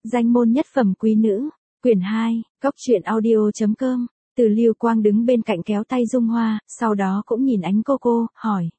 Danh môn nhất phẩm quý nữ, quyển 2, Cóc truyện audio.com. Từ Lưu Quang đứng bên cạnh kéo tay Dung Hoa, sau đó cũng nhìn ánh cô, hỏi.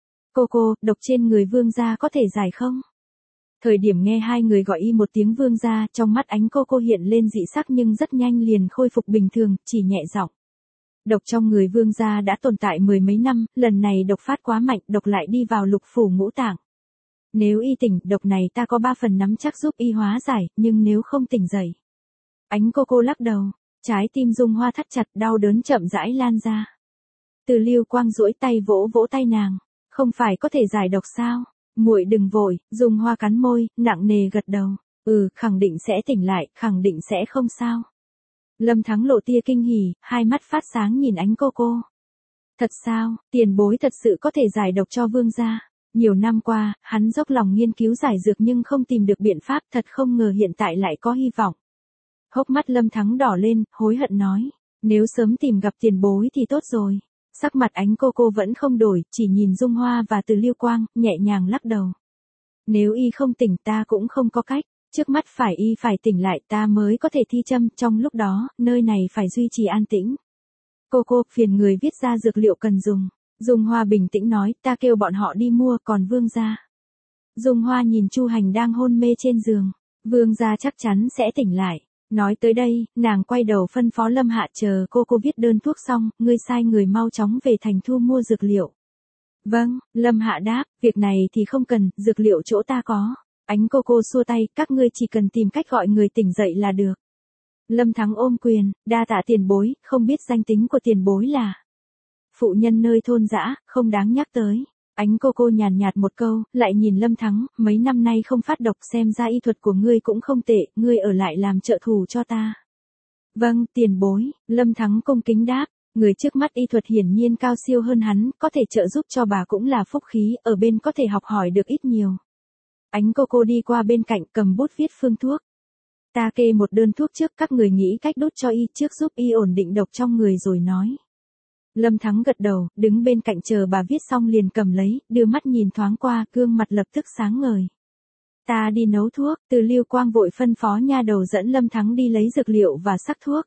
Cô, độc trên người vương gia có thể giải không? Thời điểm nghe hai người gọi y một tiếng vương gia, trong mắt ánh cô hiện lên dị sắc nhưng rất nhanh liền khôi phục bình thường, chỉ nhẹ giọng. Độc trong người vương gia đã tồn tại mười mấy năm, lần này độc phát quá mạnh, độc lại đi vào lục phủ ngũ tạng. Nếu y tỉnh, độc này ta có 3 phần nắm chắc giúp y hóa giải, nhưng nếu không tỉnh dậy. Ánh cô lắc đầu, trái tim Dung Hoa thắt chặt, đau đớn chậm rãi lan ra. Từ Lưu Quang duỗi tay vỗ tay nàng, không phải có thể giải độc sao? Muội đừng vội, Dung Hoa cắn môi, nặng nề gật đầu, khẳng định sẽ tỉnh lại, khẳng định sẽ không sao. Lâm Thắng lộ tia kinh hỉ, hai mắt phát sáng nhìn ánh cô. Thật sao, tiền bối thật sự có thể giải độc cho vương gia? Nhiều năm qua, hắn dốc lòng nghiên cứu giải dược nhưng không tìm được biện pháp, thật không ngờ hiện tại lại có hy vọng. Hốc mắt Lâm Thắng đỏ lên, hối hận nói, nếu sớm tìm gặp tiền bối thì tốt rồi. Sắc mặt ánh cô vẫn không đổi, chỉ nhìn Dung Hoa và Từ Lưu Quang, nhẹ nhàng lắc đầu. Nếu y không tỉnh ta cũng không có cách, trước mắt phải y phải tỉnh lại ta mới có thể thi châm, trong lúc đó, nơi này phải duy trì an tĩnh. Cô, phiền người viết ra dược liệu cần dùng. Dung Hoa bình tĩnh nói, ta kêu bọn họ đi mua, còn vương gia. Dung Hoa nhìn Chu Hành đang hôn mê trên giường, vương gia chắc chắn sẽ tỉnh lại. Nói tới đây, nàng quay đầu phân phó Lâm Hạ chờ cô viết đơn thuốc xong, ngươi sai người mau chóng về thành thu mua dược liệu. Vâng, Lâm Hạ đáp, việc này thì không cần, dược liệu chỗ ta có. Ánh cô xua tay, các ngươi chỉ cần tìm cách gọi người tỉnh dậy là được. Lâm Thắng ôm quyền, đa tạ tiền bối, không biết danh tính của tiền bối là. Phụ nhân nơi thôn dã, không đáng nhắc tới. Ánh cô nhàn nhạt một câu, lại nhìn Lâm Thắng, mấy năm nay không phát độc xem ra y thuật của ngươi cũng không tệ, ngươi ở lại làm trợ thủ cho ta. Vâng, tiền bối, Lâm Thắng cung kính đáp, người trước mắt y thuật hiển nhiên cao siêu hơn hắn, có thể trợ giúp cho bà cũng là phúc khí, ở bên có thể học hỏi được ít nhiều. Ánh cô đi qua bên cạnh cầm bút viết phương thuốc. Ta kê một đơn thuốc trước, các người nghĩ cách đút cho y trước giúp y ổn định độc trong người rồi nói. Lâm Thắng gật đầu, đứng bên cạnh chờ bà viết xong liền cầm lấy, đưa mắt nhìn thoáng qua, gương mặt lập tức sáng ngời. Ta đi nấu thuốc, Từ Lưu Quang vội phân phó nha đầu dẫn Lâm Thắng đi lấy dược liệu và sắc thuốc.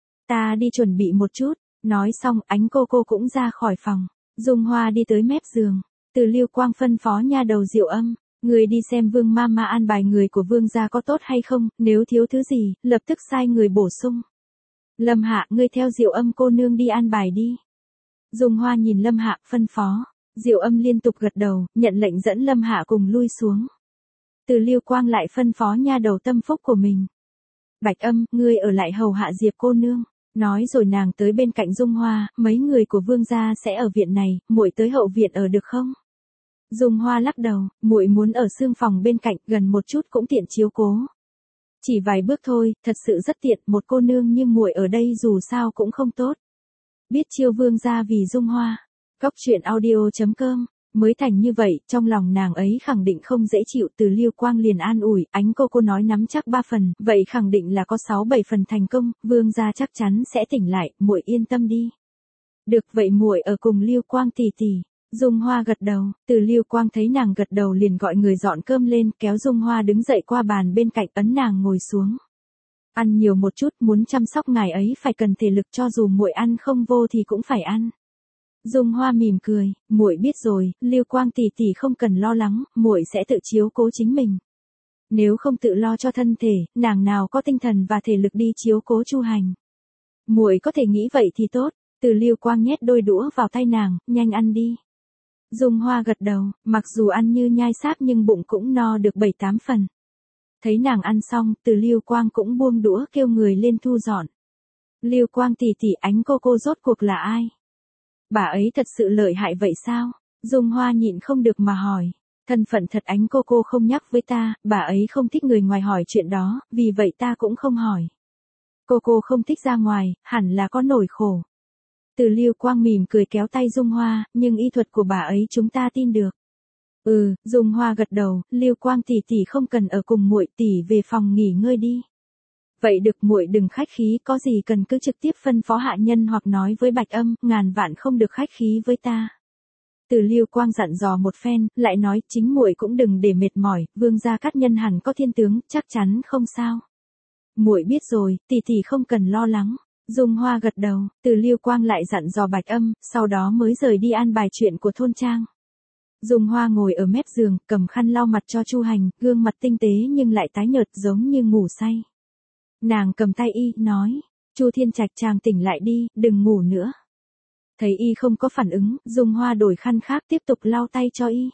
Ta đi chuẩn bị một chút, nói xong ánh cô cũng ra khỏi phòng. Dung Hoa đi tới mép giường, Từ Lưu Quang phân phó nha đầu Diệu Âm, người đi xem Vương Mama an bài người của vương gia có tốt hay không, nếu thiếu thứ gì, lập tức sai người bổ sung. Lâm Hạ, ngươi theo Diệu Âm cô nương đi an bài đi. Dung Hoa nhìn Lâm Hạ, phân phó. Diệu Âm liên tục gật đầu, nhận lệnh dẫn Lâm Hạ cùng lui xuống. Từ Lưu Quang lại phân phó nha đầu tâm phúc của mình. Bạch Âm, ngươi ở lại hầu hạ Diệp cô nương. Nói rồi nàng tới bên cạnh Dung Hoa, mấy người của vương gia sẽ ở viện này, muội tới hậu viện ở được không? Dung Hoa lắc đầu, muội muốn ở xương phòng bên cạnh, gần một chút cũng tiện chiếu cố. Chỉ vài bước thôi, thật sự rất tiện, một cô nương như muội ở đây dù sao cũng không tốt. Biết chiêu vương gia vì Dung Hoa. Cóc truyện audio.com. Mới thành như vậy, trong lòng nàng ấy khẳng định không dễ chịu. Từ Lưu Quang liền an ủi, ánh cô nói nắm chắc 3 phần, vậy khẳng định là có 6-7 phần thành công, vương gia chắc chắn sẽ tỉnh lại, muội yên tâm đi. Được vậy muội ở cùng Lưu Quang tỷ tỷ. Dung Hoa gật đầu, Từ Lưu Quang thấy nàng gật đầu liền gọi người dọn cơm lên, kéo Dung Hoa đứng dậy qua bàn bên cạnh ấn nàng ngồi xuống. Ăn nhiều một chút, muốn chăm sóc ngài ấy phải cần thể lực, cho dù muội ăn không vô thì cũng phải ăn. Dung Hoa mỉm cười, muội biết rồi, Lưu Quang tỷ tỷ không cần lo lắng, muội sẽ tự chiếu cố chính mình. Nếu không tự lo cho thân thể, nàng nào có tinh thần và thể lực đi chiếu cố Chu Hành. Muội có thể nghĩ vậy thì tốt. Từ Lưu Quang nhét đôi đũa vào tay nàng, nhanh ăn đi. Dung Hoa gật đầu, mặc dù ăn như nhai sáp nhưng bụng cũng no được 7-8 phần. Thấy nàng ăn xong, Từ Lưu Quang cũng buông đũa kêu người lên thu dọn. Lưu Quang tỷ tỷ, ánh cô rốt cuộc là ai? Bà ấy thật sự lợi hại vậy sao? Dung Hoa nhịn không được mà hỏi. Thân phận thật ánh cô không nhắc với ta, bà ấy không thích người ngoài hỏi chuyện đó, vì vậy ta cũng không hỏi. Cô không thích ra ngoài, hẳn là có nỗi khổ. Từ Lưu Quang mỉm cười kéo tay Dung Hoa, nhưng y thuật của bà ấy chúng ta tin được. Dung Hoa gật đầu, Lưu Quang tỷ tỷ không cần ở cùng muội, tỷ về phòng nghỉ ngơi đi. Vậy được, muội đừng khách khí, có gì cần cứ trực tiếp phân phó hạ nhân hoặc nói với Bạch Âm, ngàn vạn không được khách khí với ta. Từ Lưu Quang dặn dò một phen, lại nói, chính muội cũng đừng để mệt mỏi, vương gia Cát Nhân hẳn có thiên tướng, chắc chắn không sao. Muội biết rồi, tỷ tỷ không cần lo lắng. Dung Hoa gật đầu, Từ Lưu Quang lại dặn dò Bạch Âm, sau đó mới rời đi an bài chuyện của thôn trang. Dung Hoa ngồi ở mép giường, cầm khăn lau mặt cho Chu Hành, gương mặt tinh tế nhưng lại tái nhợt giống như ngủ say. Nàng cầm tay y, nói, Chu Thiên Trạch chàng tỉnh lại đi, đừng ngủ nữa. Thấy y không có phản ứng, Dung Hoa đổi khăn khác tiếp tục lau tay cho y.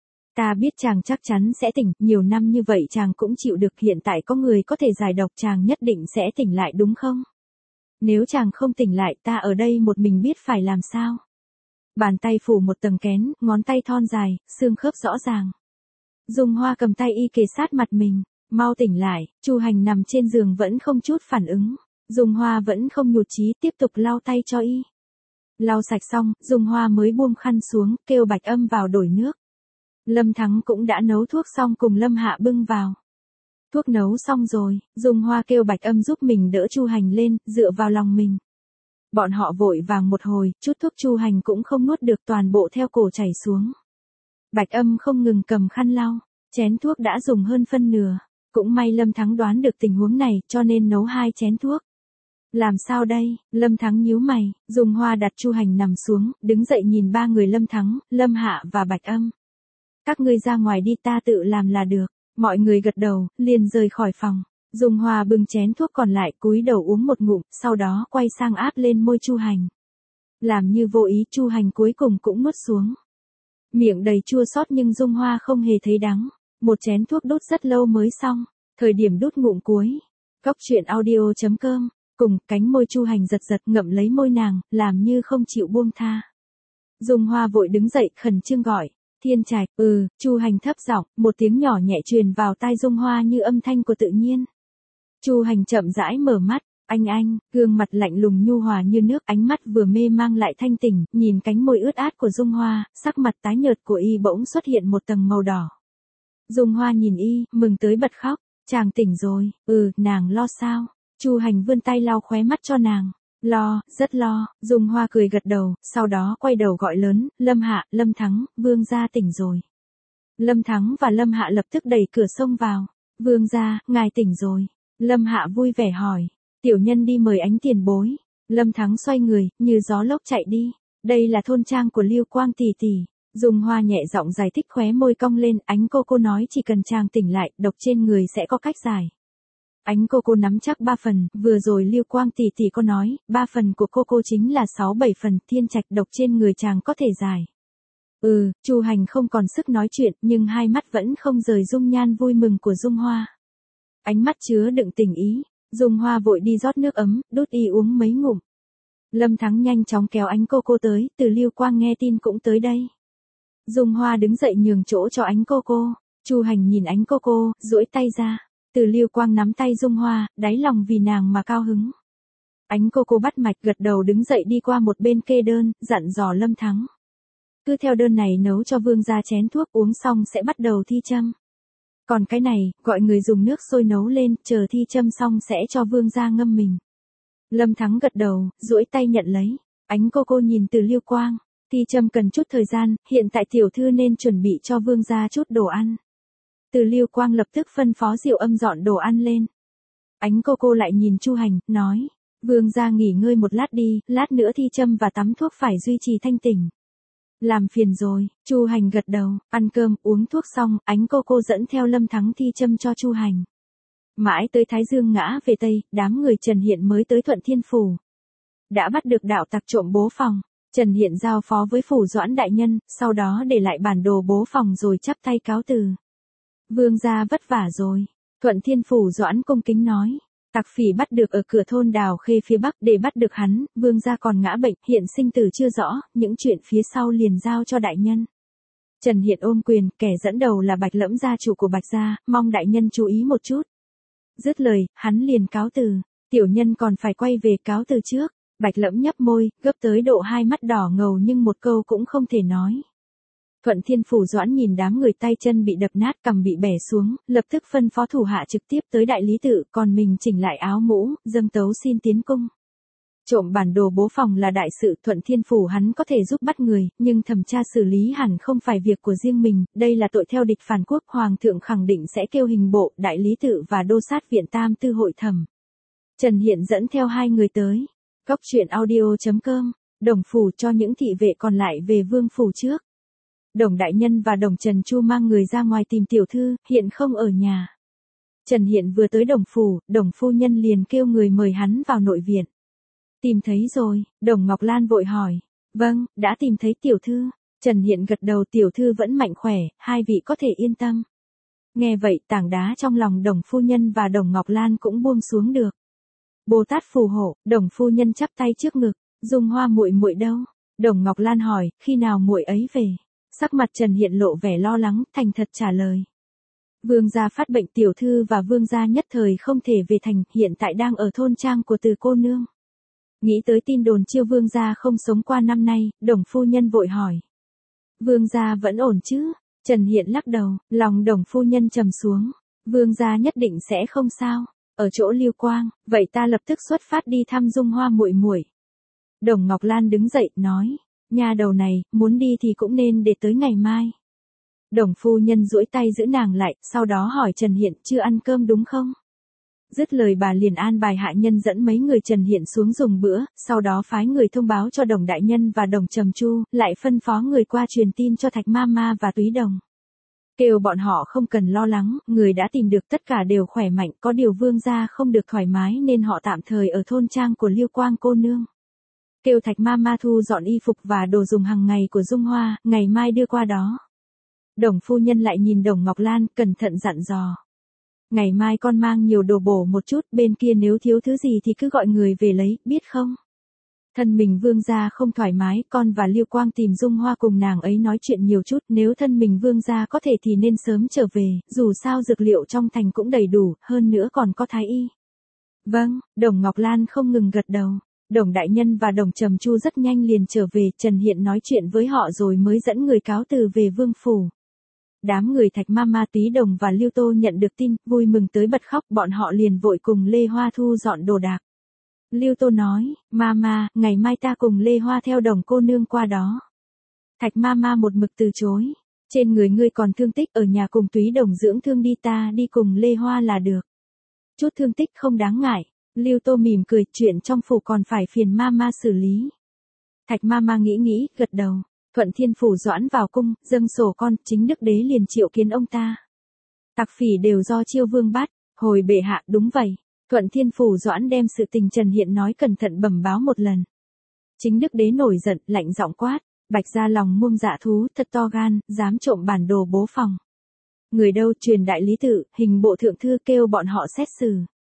Ta biết chàng chắc chắn sẽ tỉnh, nhiều năm như vậy chàng cũng chịu được, hiện tại có người có thể giải độc chàng nhất định sẽ tỉnh lại đúng không? Nếu chàng không tỉnh lại ta ở đây một mình biết phải làm sao? Bàn tay phủ một tầng kén, ngón tay thon dài, xương khớp rõ ràng. Dung Hoa cầm tay y kề sát mặt mình, mau tỉnh lại. Chu Hành nằm trên giường vẫn không chút phản ứng. Dung Hoa vẫn không nhụt chí, tiếp tục lau tay cho y. Lau sạch xong, Dung Hoa mới buông khăn xuống, kêu Bạch Âm vào đổi nước. Lâm Thắng cũng đã nấu thuốc xong cùng Lâm Hạ bưng vào. Thuốc nấu xong rồi, Dung Hoa kêu Bạch Âm giúp mình đỡ Chu Hành lên, dựa vào lòng mình. Bọn họ vội vàng một hồi, chút thuốc Chu Hành cũng không nuốt được, toàn bộ theo cổ chảy xuống. Bạch Âm không ngừng cầm khăn lau, chén thuốc đã dùng hơn phân nửa. Cũng may Lâm Thắng đoán được tình huống này, cho nên nấu 2 chén thuốc. Làm sao đây? Lâm Thắng nhíu mày, Dung Hoa đặt Chu Hành nằm xuống, đứng dậy nhìn 3 người Lâm Thắng, Lâm Hạ và Bạch Âm. Các ngươi ra ngoài đi, ta tự làm là được. Mọi người gật đầu, liền rời khỏi phòng. Dung Hoa bưng chén thuốc còn lại, cúi đầu uống một ngụm, sau đó quay sang áp lên môi Chu Hành. Làm như vô ý, Chu Hành cuối cùng cũng nuốt xuống. Miệng đầy chua xót nhưng Dung Hoa không hề thấy đắng. Một chén thuốc đốt rất lâu mới xong, thời điểm đút ngụm cuối. Góc truyện audio.com, cùng cánh môi Chu Hành giật giật ngậm lấy môi nàng, làm như không chịu buông tha. Dung Hoa vội đứng dậy, khẩn trương gọi. Thiên Trạch, Chu Hành thấp giọng, một tiếng nhỏ nhẹ truyền vào tai Dung Hoa như âm thanh của tự nhiên. Chu Hành chậm rãi mở mắt, anh, gương mặt lạnh lùng nhu hòa như nước, ánh mắt vừa mê mang lại thanh tỉnh, nhìn cánh môi ướt át của Dung Hoa, sắc mặt tái nhợt của y bỗng xuất hiện một tầng màu đỏ. Dung Hoa nhìn y, mừng tới bật khóc, chàng tỉnh rồi, nàng lo sao? Chu Hành vươn tay lau khóe mắt cho nàng. Lo, rất lo. Dung Hoa cười gật đầu, sau đó quay đầu gọi lớn, Lâm Hạ, Lâm Thắng, vương gia tỉnh rồi. Lâm Thắng và Lâm Hạ lập tức đẩy cửa xông vào. Vương gia, ngài tỉnh rồi. Lâm Hạ vui vẻ hỏi. Tiểu nhân đi mời Ánh tiền bối. Lâm Thắng xoay người, như gió lốc chạy đi. Đây là thôn trang của Lưu Quang tỷ tỷ. Dung Hoa nhẹ giọng giải thích, khóe môi cong lên, Ánh cô nói chỉ cần chàng tỉnh lại, độc trên người sẽ có cách giải. Ánh cô nắm chắc 3 phần, vừa rồi Lưu Quang tỷ tỷ có nói, 3 phần của cô chính là 6-7 phần, Thiên Trạch độc trên người chàng có thể giải. Chu Hành không còn sức nói chuyện, nhưng hai mắt vẫn không rời dung nhan vui mừng của Dung Hoa. Ánh mắt chứa đựng tình ý, Dung Hoa vội đi rót nước ấm, đút y uống mấy ngụm. Lâm Thắng nhanh chóng kéo Ánh cô tới, Từ Lưu Quang nghe tin cũng tới đây. Dung Hoa đứng dậy nhường chỗ cho Ánh cô. Chu Hành nhìn Ánh cô, duỗi tay ra. Từ Lưu Quang nắm tay Dung Hoa, đáy lòng vì nàng mà cao hứng. Ánh cô bắt mạch gật đầu đứng dậy đi qua một bên kê đơn, dặn dò Lâm Thắng. Cứ theo đơn này nấu cho vương gia chén thuốc, uống xong sẽ bắt đầu thi châm. Còn cái này, gọi người dùng nước sôi nấu lên, chờ thi châm xong sẽ cho vương gia ngâm mình. Lâm Thắng gật đầu, duỗi tay nhận lấy. Ánh cô nhìn Từ Lưu Quang. Thi châm cần chút thời gian, hiện tại tiểu thư nên chuẩn bị cho vương gia chút đồ ăn. Từ Lưu Quang lập tức phân phó Diệu Âm dọn đồ ăn lên. Ánh cô lại nhìn Chu Hành, nói. Vương gia nghỉ ngơi một lát đi, lát nữa thi châm và tắm thuốc phải duy trì thanh tỉnh. Làm phiền rồi. Chu Hành gật đầu, ăn cơm, uống thuốc xong, Ánh cô dẫn theo Lâm Thắng thi châm cho Chu Hành. Mãi tới Thái Dương ngã về Tây, đám người Trần Hiện mới tới Thuận Thiên Phủ. Đã bắt được đạo tặc trộm bố phòng. Trần Hiện giao phó với Phủ Doãn đại nhân, sau đó để lại bản đồ bố phòng rồi chắp tay cáo từ. Vương gia vất vả rồi. Thuận Thiên Phủ Doãn cung kính nói. Tặc phỉ bắt được ở cửa thôn Đào Khê phía bắc, để bắt được hắn, vương gia còn ngã bệnh, hiện sinh tử chưa rõ, những chuyện phía sau liền giao cho đại nhân. Trần Hiện ôm quyền, kẻ dẫn đầu là Bạch Lẫm gia chủ của Bạch gia, mong đại nhân chú ý một chút. Dứt lời, hắn liền cáo từ. Tiểu nhân còn phải quay về cáo từ trước. Bạch Lẫm nhấp môi, gấp tới độ hai mắt đỏ ngầu nhưng một câu cũng không thể nói. Thuận Thiên Phủ Doãn nhìn đám người tay chân bị đập nát, cằm bị bẻ xuống, lập tức phân phó thủ hạ trực tiếp tới đại lý tự, còn mình chỉnh lại áo mũ, dâng tấu xin tiến cung. Trộm bản đồ bố phòng là đại sự, Thuận Thiên Phủ hắn có thể giúp bắt người, nhưng thẩm tra xử lý hẳn không phải việc của riêng mình, đây là tội theo địch phản quốc, Hoàng thượng khẳng định sẽ kêu hình bộ, đại lý tự và đô sát viện tam tư hội thẩm. Trần Hiện dẫn theo hai người tới. Cóc truyện audio.com, Đồng Phủ cho những thị vệ còn lại về Vương Phủ trước. Đồng Đại Nhân và Đồng Trần Chu mang người ra ngoài tìm tiểu thư, hiện không ở nhà. Trần Hiện vừa tới Đồng Phủ, Đồng Phu Nhân liền kêu người mời hắn vào nội viện. Tìm thấy rồi, Đồng Ngọc Lan vội hỏi. Vâng, đã tìm thấy tiểu thư. Trần Hiện gật đầu, tiểu thư vẫn mạnh khỏe, hai vị có thể yên tâm. Nghe vậy tảng đá trong lòng Đồng Phu Nhân và Đồng Ngọc Lan cũng buông xuống được. Bồ Tát phù hộ, Đồng Phu Nhân chắp tay trước ngực. Dung Hoa muội muội đâu? Đồng Ngọc Lan hỏi, khi nào muội ấy về? Sắc mặt Trần Hiện lộ vẻ lo lắng, thành thật trả lời. Vương gia phát bệnh, tiểu thư và vương gia nhất thời không thể về thành, hiện tại đang ở thôn trang của Từ cô nương. Nghĩ tới tin đồn chiêu vương gia không sống qua năm nay, Đồng Phu Nhân vội hỏi. Vương gia vẫn ổn chứ? Trần Hiện lắc đầu, lòng Đồng Phu Nhân trầm xuống. Vương gia nhất định sẽ không sao. Ở chỗ Lưu Quang, vậy ta lập tức xuất phát đi thăm Dung Hoa muội muội. Đồng Ngọc Lan đứng dậy, nói. Nha đầu này, muốn đi thì cũng nên để tới ngày mai. Đồng Phu Nhân duỗi tay giữ nàng lại, sau đó hỏi Trần Hiện, chưa ăn cơm đúng không? Dứt lời bà liền an bài hạ nhân dẫn mấy người Trần Hiện xuống dùng bữa, sau đó phái người thông báo cho Đồng Đại Nhân và Đồng Trầm Chu, lại phân phó người qua truyền tin cho Thạch Mama và Túy Đồng. Kêu bọn họ không cần lo lắng, người đã tìm được tất cả đều khỏe mạnh, có điều vương gia không được thoải mái nên họ tạm thời ở thôn trang của Lưu Quang cô nương. Kêu Thạch Mama thu dọn y phục và đồ dùng hàng ngày của Dung Hoa, ngày mai đưa qua đó. Đồng Phu Nhân lại nhìn Đồng Ngọc Lan, cẩn thận dặn dò. Ngày mai con mang nhiều đồ bổ một chút, bên kia nếu thiếu thứ gì thì cứ gọi người về lấy, biết không? Thân mình vương gia không thoải mái, con và Lưu Quang tìm Dung Hoa cùng nàng ấy nói chuyện nhiều chút, nếu thân mình vương gia có thể thì nên sớm trở về, dù sao dược liệu trong thành cũng đầy đủ, hơn nữa còn có thái y. Vâng, Đồng Ngọc Lan không ngừng gật đầu. Đồng Đại Nhân và Đồng Trầm Chu rất nhanh liền trở về, Trần Hiện nói chuyện với họ rồi mới dẫn người cáo từ về Vương Phủ. Đám người Thạch Mama, Túy Đồng và Lưu Tô nhận được tin, vui mừng tới bật khóc, bọn họ liền vội cùng Lê Hoa thu dọn đồ đạc. Lưu Tô nói, Mama, ngày mai ta cùng Lê Hoa theo Đồng cô nương qua đó. Thạch Mama một mực từ chối. Trên người ngươi còn thương tích, ở nhà cùng Túy Đồng dưỡng thương đi, ta đi cùng Lê Hoa là được. Chút thương tích không đáng ngại. Lưu Tô mỉm cười, chuyện trong phủ còn phải phiền Mama xử lý. Thạch Mama nghĩ, gật đầu. Thuận Thiên Phủ Doãn vào cung, dâng sổ con, chính đức đế liền triệu kiến ông ta. Tặc phỉ đều do Chiêu Vương bắt, hồi bệ hạ, đúng vậy. Thuận Thiên Phủ Doãn đem sự tình Trần Hiện nói cẩn thận bẩm báo một lần. Chính đức đế nổi giận, lạnh giọng quát, Bạch gia lòng muông dạ thú, thật to gan, dám trộm bản đồ bố phòng. Người đâu, truyền đại lý tự, hình bộ thượng thư kêu bọn họ xét xử.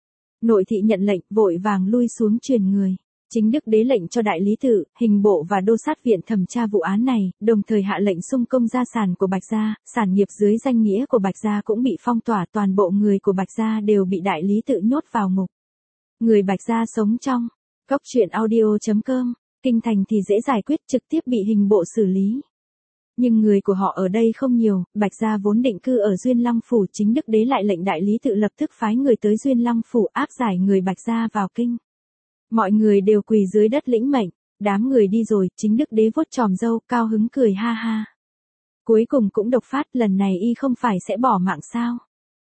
Nội thị nhận lệnh, vội vàng lui xuống truyền người. Chính đức đế lệnh cho đại lý tự, hình bộ và đô sát viện thẩm tra vụ án này, đồng thời hạ lệnh xung công gia sản của Bạch gia, sản nghiệp dưới danh nghĩa của Bạch gia cũng bị phong tỏa, toàn bộ người của Bạch gia đều bị đại lý tự nhốt vào ngục. Người Bạch gia sống trong Cóc truyện audio.com, kinh thành thì dễ giải quyết, trực tiếp bị hình bộ xử lý. Nhưng người của họ ở đây không nhiều, Bạch gia vốn định cư ở Duyên Long Phủ, chính đức đế lại lệnh đại lý tự lập tức phái người tới Duyên Long Phủ áp giải người Bạch gia vào kinh. Mọi người đều quỳ dưới đất lĩnh mệnh, đám người đi rồi, chính đức đế vuốt chòm râu, cao hứng cười ha ha. Cuối cùng cũng độc phát, lần này y không phải sẽ bỏ mạng sao.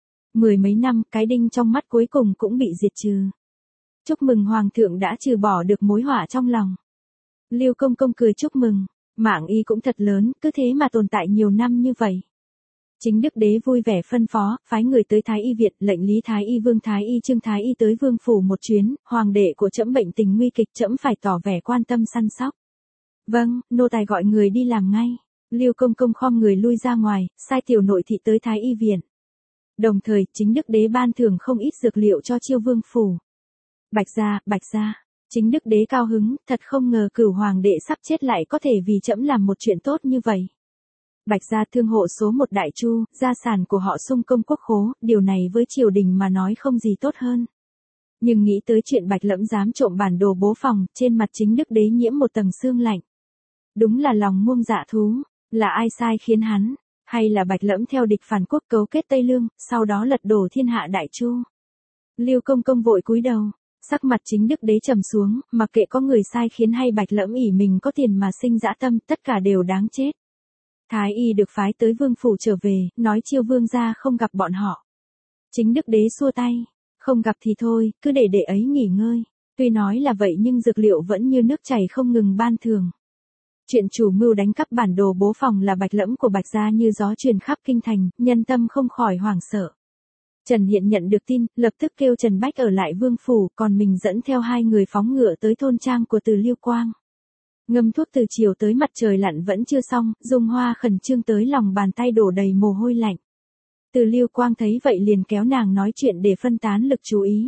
10 mấy năm, cái đinh trong mắt cuối cùng cũng bị diệt trừ. Chúc mừng Hoàng thượng đã trừ bỏ được mối họa trong lòng. Lưu Công Công cười chúc mừng, mạng y cũng thật lớn, cứ thế mà tồn tại nhiều năm như vậy. Chính đức đế vui vẻ phân phó, phái người tới Thái y viện, lệnh Lý Thái y Vương Thái y Trương Thái y tới Vương Phủ một chuyến, hoàng đệ của trẫm bệnh tình nguy kịch, trẫm phải tỏ vẻ quan tâm săn sóc. Vâng, nô tài gọi người đi làm ngay. Lưu Công Công khom người lui ra ngoài, sai tiểu nội thị tới Thái y viện. Đồng thời, chính đức đế ban thưởng không ít dược liệu cho Chiêu Vương Phủ. Bạch gia, chính đức đế cao hứng, thật không ngờ cửu hoàng đệ sắp chết lại có thể vì trẫm làm một chuyện tốt như vậy. Bạch gia thương hộ số 1 Đại Chu, gia sản của họ sung công quốc khố, điều này với triều đình mà nói không gì tốt hơn. Nhưng nghĩ tới chuyện Bạch Lẫm dám trộm bản đồ bố phòng, trên mặt chính đức đế nhiễm một tầng sương lạnh. Đúng là lòng muông dạ thú, là ai sai khiến hắn, hay là Bạch Lẫm theo địch phản quốc cấu kết Tây Lương, sau đó lật đổ thiên hạ Đại Chu. Lưu Công Công vội cúi đầu, Sắc mặt chính đức đế trầm xuống, mặc kệ có người sai khiến hay Bạch Lẫm ỷ mình có tiền mà sinh dã tâm, tất cả đều đáng chết. Thái y được phái tới vương phủ trở về, nói Chiêu vương gia không gặp bọn họ. Chính đức đế xua tay, không gặp thì thôi, cứ để đệ ấy nghỉ ngơi. Tuy nói là vậy nhưng dược liệu vẫn như nước chảy không ngừng ban thường. Chuyện chủ mưu đánh cắp bản đồ bố phòng là Bạch Lẫm của Bạch gia như gió truyền khắp kinh thành, nhân tâm không khỏi hoảng sợ. Trần Hiện nhận được tin, lập tức kêu Trần Bách ở lại vương phủ, còn mình dẫn theo 2 người phóng ngựa tới thôn trang của Từ Lưu Quang. Ngâm thuốc từ chiều tới mặt trời lặn vẫn chưa xong, Dung Hoa khẩn trương tới lòng bàn tay đổ đầy mồ hôi lạnh. Từ Lưu Quang thấy vậy liền kéo nàng nói chuyện để phân tán lực chú ý.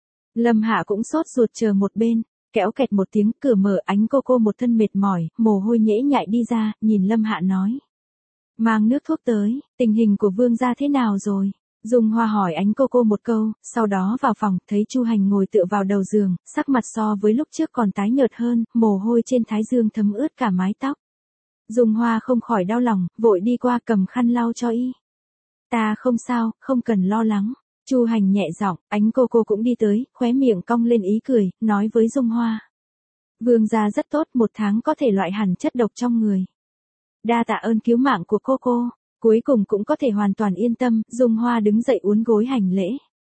Lâm Hạ cũng sốt ruột chờ một bên, kéo kẹt một tiếng, cửa mở, Ánh Cô một thân mệt mỏi, mồ hôi nhễ nhại đi ra, nhìn Lâm Hạ nói. Mang nước thuốc tới, tình hình của vương gia thế nào rồi? Dung Hoa hỏi Ánh Cô một câu, sau đó vào phòng, thấy Chu Hành ngồi tựa vào đầu giường, sắc mặt so với lúc trước còn tái nhợt hơn, mồ hôi trên thái dương thấm ướt cả mái tóc. Dung Hoa không khỏi đau lòng, vội đi qua cầm khăn lau cho y. Ta không sao, không cần lo lắng. Chu Hành nhẹ giọng, Ánh Cô cũng đi tới, khóe miệng cong lên ý cười, nói với Dung Hoa. Vương gia rất tốt, 1 tháng có thể loại hẳn chất độc trong người. Đa tạ ơn cứu mạng của cô. Cuối cùng cũng có thể hoàn toàn yên tâm, Dung Hoa đứng dậy uốn gối hành lễ.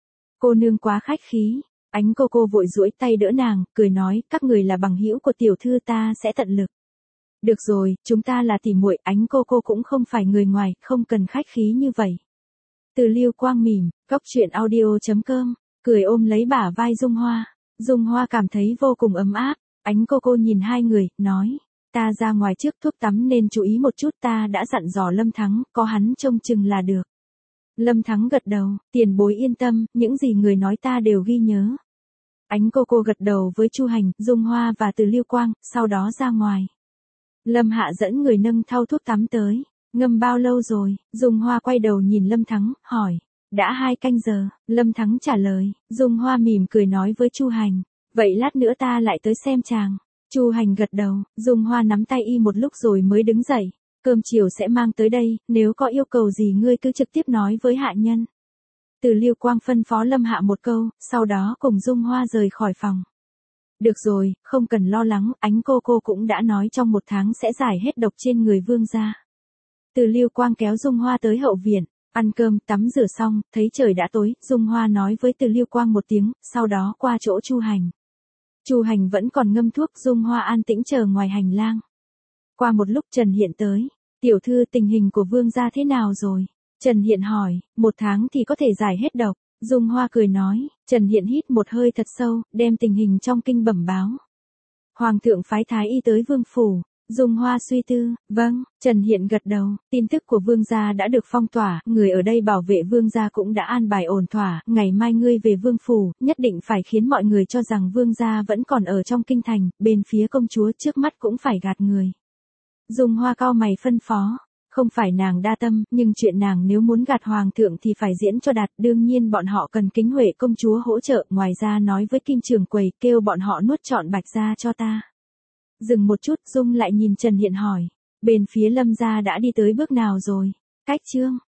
Cô nương quá khách khí, Ánh Cô vội duỗi tay đỡ nàng, cười nói, các người là bằng hữu của tiểu thư ta sẽ tận lực. Được rồi, chúng ta là tỉ muội, Ánh Cô cũng không phải người ngoài, không cần khách khí như vậy. Từ Lưu Quang mỉm, coctruyện.audio.com, cười ôm lấy bả vai Dung Hoa. Dung Hoa cảm thấy vô cùng ấm áp, Ánh Cô nhìn 2 người, nói. Ta ra ngoài trước, thuốc tắm nên chú ý một chút, ta đã dặn dò Lâm Thắng, có hắn trông chừng là được. Lâm Thắng gật đầu, tiền bối yên tâm, những gì người nói ta đều ghi nhớ. Ánh Cô gật đầu với Chu Hành, Dung Hoa và Từ Lưu Quang, sau đó ra ngoài. Lâm Hạ dẫn người nâng thau thuốc tắm tới. Ngâm bao lâu rồi? Dung Hoa quay đầu nhìn Lâm Thắng, hỏi. Đã 2 canh giờ, Lâm Thắng trả lời. Dung Hoa mỉm cười nói với Chu Hành. Vậy lát nữa ta lại tới xem chàng. Chu Hành gật đầu, Dung Hoa nắm tay y một lúc rồi mới đứng dậy. Cơm chiều sẽ mang tới đây, nếu có yêu cầu gì ngươi cứ trực tiếp nói với hạ nhân. Từ Lưu Quang phân phó Lâm Hạ một câu, sau đó cùng Dung Hoa rời khỏi phòng. Được rồi, không cần lo lắng, Ánh Cô cũng đã nói trong 1 tháng sẽ giải hết độc trên người vương gia. Từ Lưu Quang kéo Dung Hoa tới hậu viện, ăn cơm, tắm rửa xong, thấy trời đã tối, Dung Hoa nói với Từ Lưu Quang một tiếng, sau đó qua chỗ Chu Hành. Chu Hành vẫn còn ngâm thuốc, Dung Hoa an tĩnh chờ ngoài hành lang. Qua một lúc Trần Hiện tới, tiểu thư tình hình của vương gia thế nào rồi? Trần Hiện hỏi, 1 tháng thì có thể giải hết độc. Dung Hoa cười nói, Trần Hiện hít một hơi thật sâu, đem tình hình trong kinh bẩm báo. Hoàng thượng phái thái y tới vương phủ. Dung Hoa suy tư, vâng, Trần Hiện gật đầu, tin tức của vương gia đã được phong tỏa, người ở đây bảo vệ vương gia cũng đã an bài ổn thỏa, ngày mai ngươi về vương phủ, nhất định phải khiến mọi người cho rằng vương gia vẫn còn ở trong kinh thành, bên phía công chúa trước mắt cũng phải gạt người. Dung Hoa cau mày phân phó, không phải nàng đa tâm, nhưng chuyện nàng nếu muốn gạt hoàng thượng thì phải diễn cho đạt, đương nhiên bọn họ cần Kính Huệ công chúa hỗ trợ, ngoài ra nói với Kim Trường Quầy, kêu bọn họ nuốt trọn Bạch gia cho ta. Dừng một chút, Dung lại nhìn Trần Hiện hỏi, bên phía Lâm gia đã đi tới bước nào rồi? Cách chương